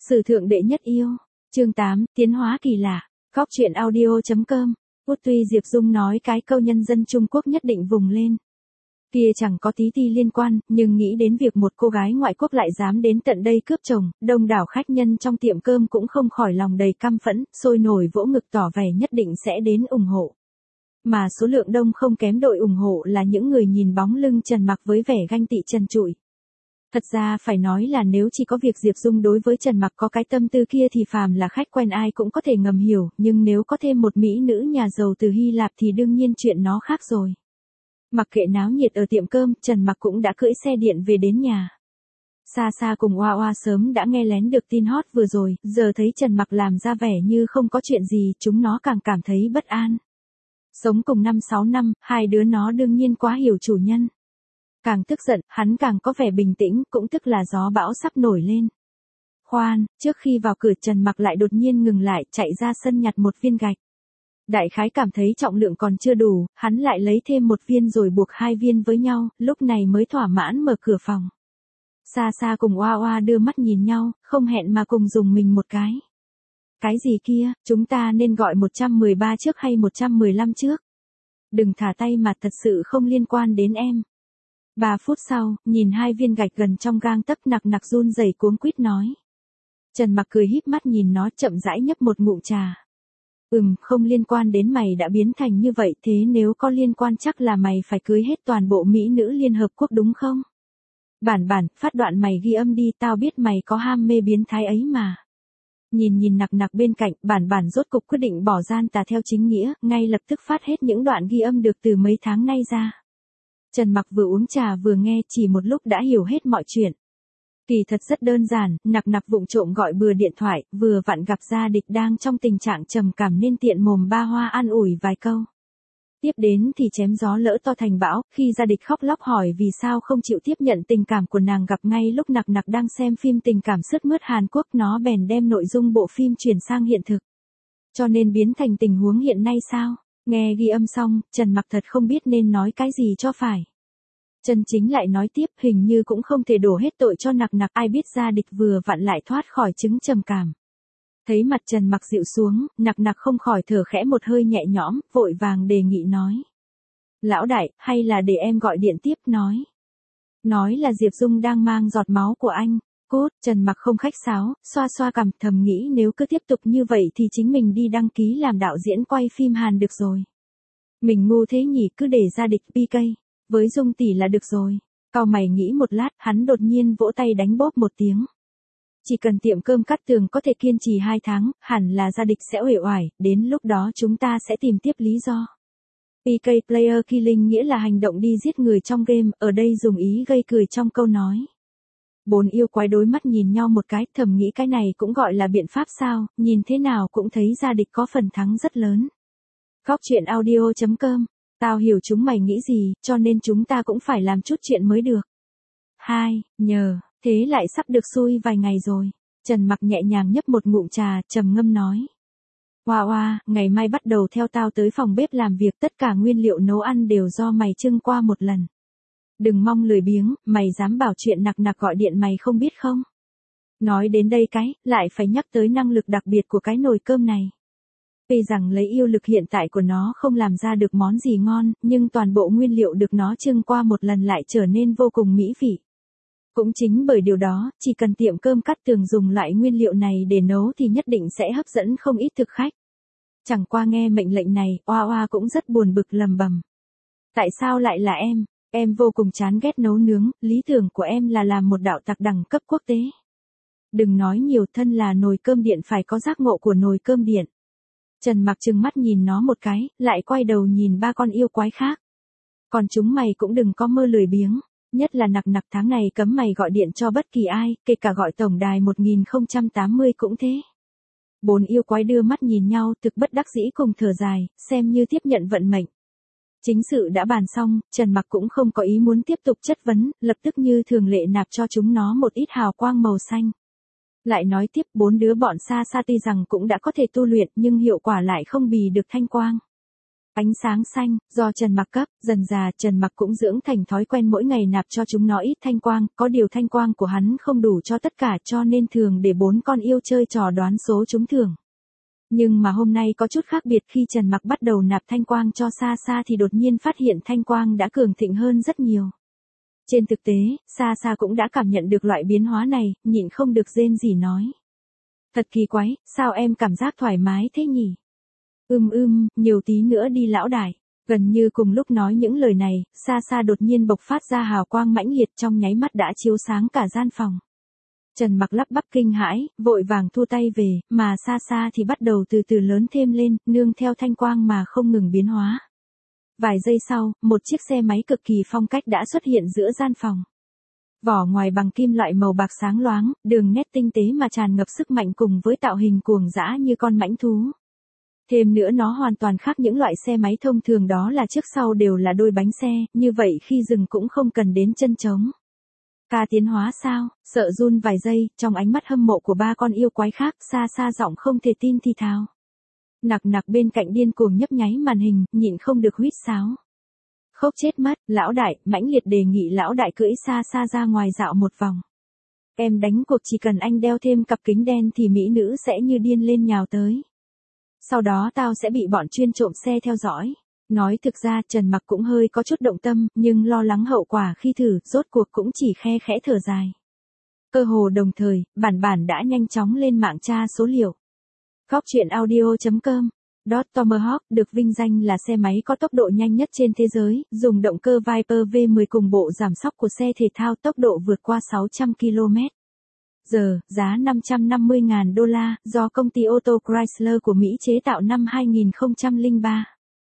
Sử thượng đệ nhất yêu. Chương 8, tiến hóa kỳ lạ. Góc truyện audio.com. Tuy Diệp Dung nói cái câu nhân dân Trung Quốc nhất định vùng lên. Kia chẳng có tí ti liên quan, nhưng nghĩ đến việc một cô gái ngoại quốc lại dám đến tận đây cướp chồng, đông đảo khách nhân trong tiệm cơm cũng không khỏi lòng đầy căm phẫn, sôi nổi vỗ ngực tỏ vẻ nhất định sẽ đến ủng hộ. Mà số lượng đông không kém đội ủng hộ là những người nhìn bóng lưng Trần Mặc với vẻ ganh tị trần trụi. Thật ra phải nói là nếu chỉ có việc Diệp Dung đối với Trần Mặc có cái tâm tư kia thì phàm là khách quen ai cũng có thể ngầm hiểu, nhưng nếu có thêm một mỹ nữ nhà giàu từ Hy Lạp thì đương nhiên chuyện nó khác rồi. Mặc kệ náo nhiệt ở tiệm cơm, Trần Mặc cũng đã cưỡi xe điện về đến nhà. Sa Sa cùng Oa Oa sớm đã nghe lén được tin hot vừa rồi, giờ thấy Trần Mặc làm ra vẻ như không có chuyện gì, chúng nó càng cảm thấy bất an. Sống cùng 5-6 năm, hai đứa nó đương nhiên quá hiểu chủ nhân. Càng tức giận, hắn càng có vẻ bình tĩnh, cũng tức là gió bão sắp nổi lên. Khoan, trước khi vào cửa Trần Mặc lại đột nhiên ngừng lại, chạy ra sân nhặt một viên gạch. Đại khái cảm thấy trọng lượng còn chưa đủ, hắn lại lấy thêm một viên rồi buộc hai viên với nhau, lúc này mới thỏa mãn mở cửa phòng. Sa Sa cùng Oa Oa đưa mắt nhìn nhau, không hẹn mà cùng dùng mình một cái. Cái gì kia, chúng ta nên gọi 113 trước hay 115 trước? Đừng thả tay mà, thật sự không liên quan đến em. 3 phút sau, nhìn hai viên gạch gần trong gang tấc, nặc run rẩy cuống quýt nói. Trần Mặc cười híp mắt nhìn nó, chậm rãi nhấp một ngụm trà. Không liên quan đến mày đã biến thành như vậy, thế nếu có liên quan chắc là mày phải cưới hết toàn bộ mỹ nữ Liên Hợp Quốc đúng không? Bản, phát đoạn mày ghi âm đi, tao biết mày có ham mê biến thái ấy mà. Nhìn nặc bên cạnh, bản rốt cục quyết định bỏ gian tà theo chính nghĩa, ngay lập tức phát hết những đoạn ghi âm được từ mấy tháng nay ra. Trần Mặc vừa uống trà vừa nghe, chỉ một lúc đã hiểu hết mọi chuyện. Kỳ thật rất đơn giản, nặc vụng trộm gọi bừa điện thoại, vừa vặn gặp Gia Địch đang trong tình trạng trầm cảm nên tiện mồm ba hoa an ủi vài câu. Tiếp đến thì chém gió lỡ to thành bão, khi Gia Địch khóc lóc hỏi vì sao không chịu tiếp nhận tình cảm của nàng, gặp ngay lúc nặc đang xem phim tình cảm sướt mướt Hàn Quốc, nó bèn đem nội dung bộ phim chuyển sang hiện thực. Cho nên biến thành tình huống hiện nay sao? Nghe ghi âm xong, Trần Mặc thật không biết nên nói cái gì cho phải. Chân chính lại nói tiếp, hình như cũng không thể đổ hết tội cho nặc, ai biết Gia Địch vừa vặn lại thoát khỏi chứng trầm cảm. Thấy mặt Trần Mặc dịu xuống, nặc không khỏi thở khẽ một hơi nhẹ nhõm, vội vàng đề nghị nói. Lão đại, hay là để em gọi điện tiếp nói. Nói là Diệp Dung đang mang giọt máu của anh. Cốt, Trần Mặc không khách sáo, xoa cằm, thầm nghĩ nếu cứ tiếp tục như vậy thì chính mình đi đăng ký làm đạo diễn quay phim Hàn được rồi. Mình ngu thế nhỉ, cứ để Gia Địch PK. Với Dung tỷ là được rồi. Cau mày nghĩ một lát, hắn đột nhiên vỗ tay đánh bóp một tiếng. Chỉ cần tiệm cơm Cát Tường có thể kiên trì 2 tháng, hẳn là Gia Địch sẽ uể oải, đến lúc đó chúng ta sẽ tìm tiếp lý do. PK Player Killing nghĩa là hành động đi giết người trong game, ở đây dùng ý gây cười trong câu nói. 4 yêu quái đối mắt nhìn nhau một cái, thầm nghĩ cái này cũng gọi là biện pháp sao, nhìn thế nào cũng thấy Gia Địch có phần thắng rất lớn. Góc truyện audio.com. Tao hiểu chúng mày nghĩ gì, cho nên chúng ta cũng phải làm chút chuyện mới được. 2. Nhờ, thế lại sắp được xui vài ngày rồi. Trần Mặc nhẹ nhàng nhấp một ngụm trà, trầm ngâm nói. Oa, ngày mai bắt đầu theo tao tới phòng bếp làm việc, tất cả nguyên liệu nấu ăn đều do mày trưng qua một lần. Đừng mong lười biếng, mày dám bảo chuyện nặc gọi điện mày không biết không? Nói đến đây lại phải nhắc tới năng lực đặc biệt của cái nồi cơm này. Tuy rằng lấy yêu lực hiện tại của nó không làm ra được món gì ngon, nhưng toàn bộ nguyên liệu được nó trưng qua một lần lại trở nên vô cùng mỹ vị. Cũng chính bởi điều đó, chỉ cần tiệm cơm Cát Tường dùng loại nguyên liệu này để nấu thì nhất định sẽ hấp dẫn không ít thực khách. Chẳng qua nghe mệnh lệnh này, Oa cũng rất buồn bực lầm bầm. Tại sao lại là em? Em vô cùng chán ghét nấu nướng, lý tưởng của em là làm một đạo tặc đẳng cấp quốc tế. Đừng nói nhiều, thân là nồi cơm điện phải có giác ngộ của nồi cơm điện. Trần Mặc trừng mắt nhìn nó một cái, lại quay đầu nhìn 3 con yêu quái khác. Còn chúng mày cũng đừng có mơ lười biếng, nhất là nặc tháng này cấm mày gọi điện cho bất kỳ ai, kể cả gọi tổng đài 1080 cũng thế. 4 yêu quái đưa mắt nhìn nhau, thực bất đắc dĩ cùng thở dài, xem như tiếp nhận vận mệnh. Chính sự đã bàn xong, Trần Mặc cũng không có ý muốn tiếp tục chất vấn, lập tức như thường lệ nạp cho chúng nó một ít hào quang màu xanh. Lại nói tiếp, 4 đứa bọn Sa Sa tuy rằng cũng đã có thể tu luyện nhưng hiệu quả lại không bì được thanh quang. Ánh sáng xanh, do Trần Mặc cấp, dần dà Trần Mặc cũng dưỡng thành thói quen mỗi ngày nạp cho chúng nó ít thanh quang, có điều thanh quang của hắn không đủ cho tất cả cho nên thường để 4 con yêu chơi trò đoán số trúng thưởng. Nhưng mà hôm nay có chút khác biệt khi Trần Mặc bắt đầu nạp thanh quang cho Sa Sa thì đột nhiên phát hiện thanh quang đã cường thịnh hơn rất nhiều. Trên thực tế, Sa Sa cũng đã cảm nhận được loại biến hóa này, nhịn không được rên rỉ nói. Thật kỳ quái, sao em cảm giác thoải mái thế nhỉ? Nhiều tí nữa đi lão đại. Gần như cùng lúc nói những lời này, Sa Sa đột nhiên bộc phát ra hào quang mãnh liệt trong nháy mắt đã chiếu sáng cả gian phòng. Trần Mặc lắp bắp kinh hãi, vội vàng thu tay về, mà Sa Sa thì bắt đầu từ từ lớn thêm lên, nương theo thanh quang mà không ngừng biến hóa. Vài giây sau, một chiếc xe máy cực kỳ phong cách đã xuất hiện giữa gian phòng. Vỏ ngoài bằng kim loại màu bạc sáng loáng, đường nét tinh tế mà tràn ngập sức mạnh cùng với tạo hình cuồng dã như con mãnh thú. Thêm nữa nó hoàn toàn khác những loại xe máy thông thường, đó là trước sau đều là đôi bánh xe, như vậy khi dừng cũng không cần đến chân trống. Ca tiến hóa sao? Sợ run vài giây, trong ánh mắt hâm mộ của 3 con yêu quái khác, Sa Sa giọng không thể tin thì thào. Nặc nặc bên cạnh điên cuồng nhấp nháy màn hình, nhịn không được huýt sáo. Khóc chết mất, lão đại, mãnh liệt đề nghị lão đại cưỡi Sa Sa ra ngoài dạo một vòng. Em đánh cuộc chỉ cần anh đeo thêm cặp kính đen thì mỹ nữ sẽ như điên lên nhào tới. Sau đó tao sẽ bị bọn chuyên trộm xe theo dõi. Nói thực ra Trần Mặc cũng hơi có chút động tâm, nhưng lo lắng hậu quả khi thử, rốt cuộc cũng chỉ khe khẽ thở dài. Cơ hồ đồng thời, bản đã nhanh chóng lên mạng tra số liệu. Góc truyện audio.com. Tomahawk được vinh danh là xe máy có tốc độ nhanh nhất trên thế giới, dùng động cơ Viper V10 cùng bộ giảm xóc của xe thể thao, tốc độ vượt qua 600 km/h, giá $550.000, do công ty ô tô Chrysler của Mỹ chế tạo năm 2003.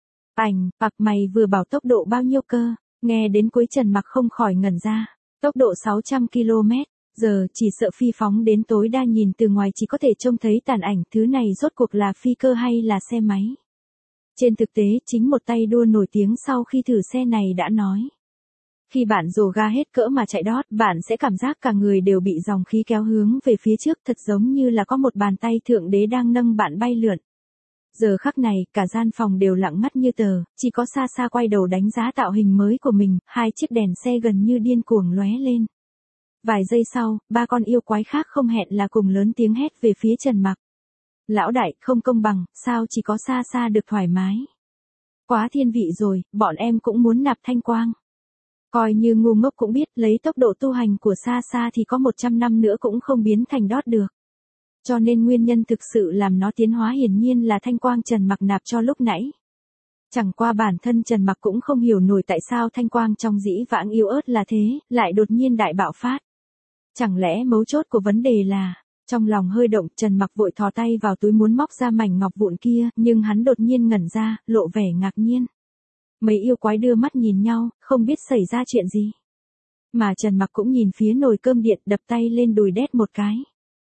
Bạc mày vừa bảo tốc độ bao nhiêu cơ? Nghe đến cuối Trần Mặc không khỏi ngẩn ra. Tốc độ 600 km/h, chỉ sợ phi phóng đến tối đa nhìn từ ngoài chỉ có thể trông thấy tàn ảnh, thứ này rốt cuộc là phi cơ hay là xe máy? Trên thực tế, chính một tay đua nổi tiếng sau khi thử xe này đã nói. Khi bạn dồ ga hết cỡ mà chạy đót, bạn sẽ cảm giác cả người đều bị dòng khí kéo hướng về phía trước, thật giống như là có một bàn tay thượng đế đang nâng bạn bay lượn. Giờ khắc này, cả gian phòng đều lặng ngắt như tờ, chỉ có Sa Sa quay đầu đánh giá tạo hình mới của mình, 2 chiếc đèn xe gần như điên cuồng lóe lên. Vài giây sau, 3 con yêu quái khác không hẹn là cùng lớn tiếng hét về phía Trần Mặc. Lão đại, không công bằng, sao chỉ có Sa Sa được thoải mái? Quá thiên vị rồi, bọn em cũng muốn nạp thanh quang. Coi như ngu ngốc cũng biết, lấy tốc độ tu hành của Sa Sa thì có 100 năm nữa cũng không biến thành đót được. Cho nên nguyên nhân thực sự làm nó tiến hóa hiển nhiên là thanh quang Trần Mặc nạp cho lúc nãy. Chẳng qua bản thân Trần Mặc cũng không hiểu nổi tại sao thanh quang trong dĩ vãng yếu ớt là thế, lại đột nhiên đại bạo phát. Chẳng lẽ mấu chốt của vấn đề là, trong lòng hơi động, Trần Mặc vội thò tay vào túi muốn móc ra mảnh ngọc vụn kia, nhưng hắn đột nhiên ngẩn ra, lộ vẻ ngạc nhiên. Mấy yêu quái đưa mắt nhìn nhau, không biết xảy ra chuyện gì. Mà Trần Mặc cũng nhìn phía nồi cơm điện, đập tay lên đùi đét một cái.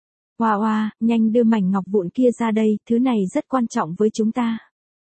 Hoa, nhanh đưa mảnh ngọc vụn kia ra đây, thứ này rất quan trọng với chúng ta.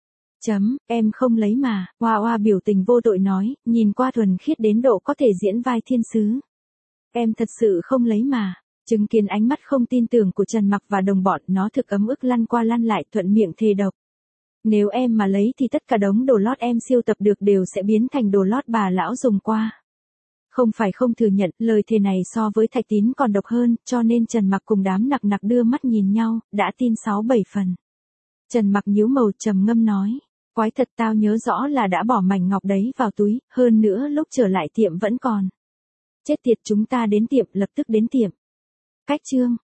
Em không lấy mà, Hoa biểu tình vô tội nói, nhìn qua thuần khiết đến độ có thể diễn vai thiên sứ. Em thật sự không lấy mà. Chứng kiến ánh mắt không tin tưởng của Trần Mặc và đồng bọn, nó thực ấm ức lăn qua lăn lại, thuận miệng thề độc. Nếu em mà lấy thì tất cả đống đồ lót em siêu tập được đều sẽ biến thành đồ lót bà lão dùng qua. Không phải không thừa nhận, lời thề này so với Thạch Tín còn độc hơn, cho nên Trần Mặc cùng đám nặc nặc đưa mắt nhìn nhau, đã tin 6-7 phần. Trần Mặc nhíu màu trầm ngâm nói, quái thật, tao nhớ rõ là đã bỏ mảnh ngọc đấy vào túi, hơn nữa lúc trở lại tiệm vẫn còn. Chết tiệt, chúng ta đến tiệm, lập tức đến tiệm. Cách chương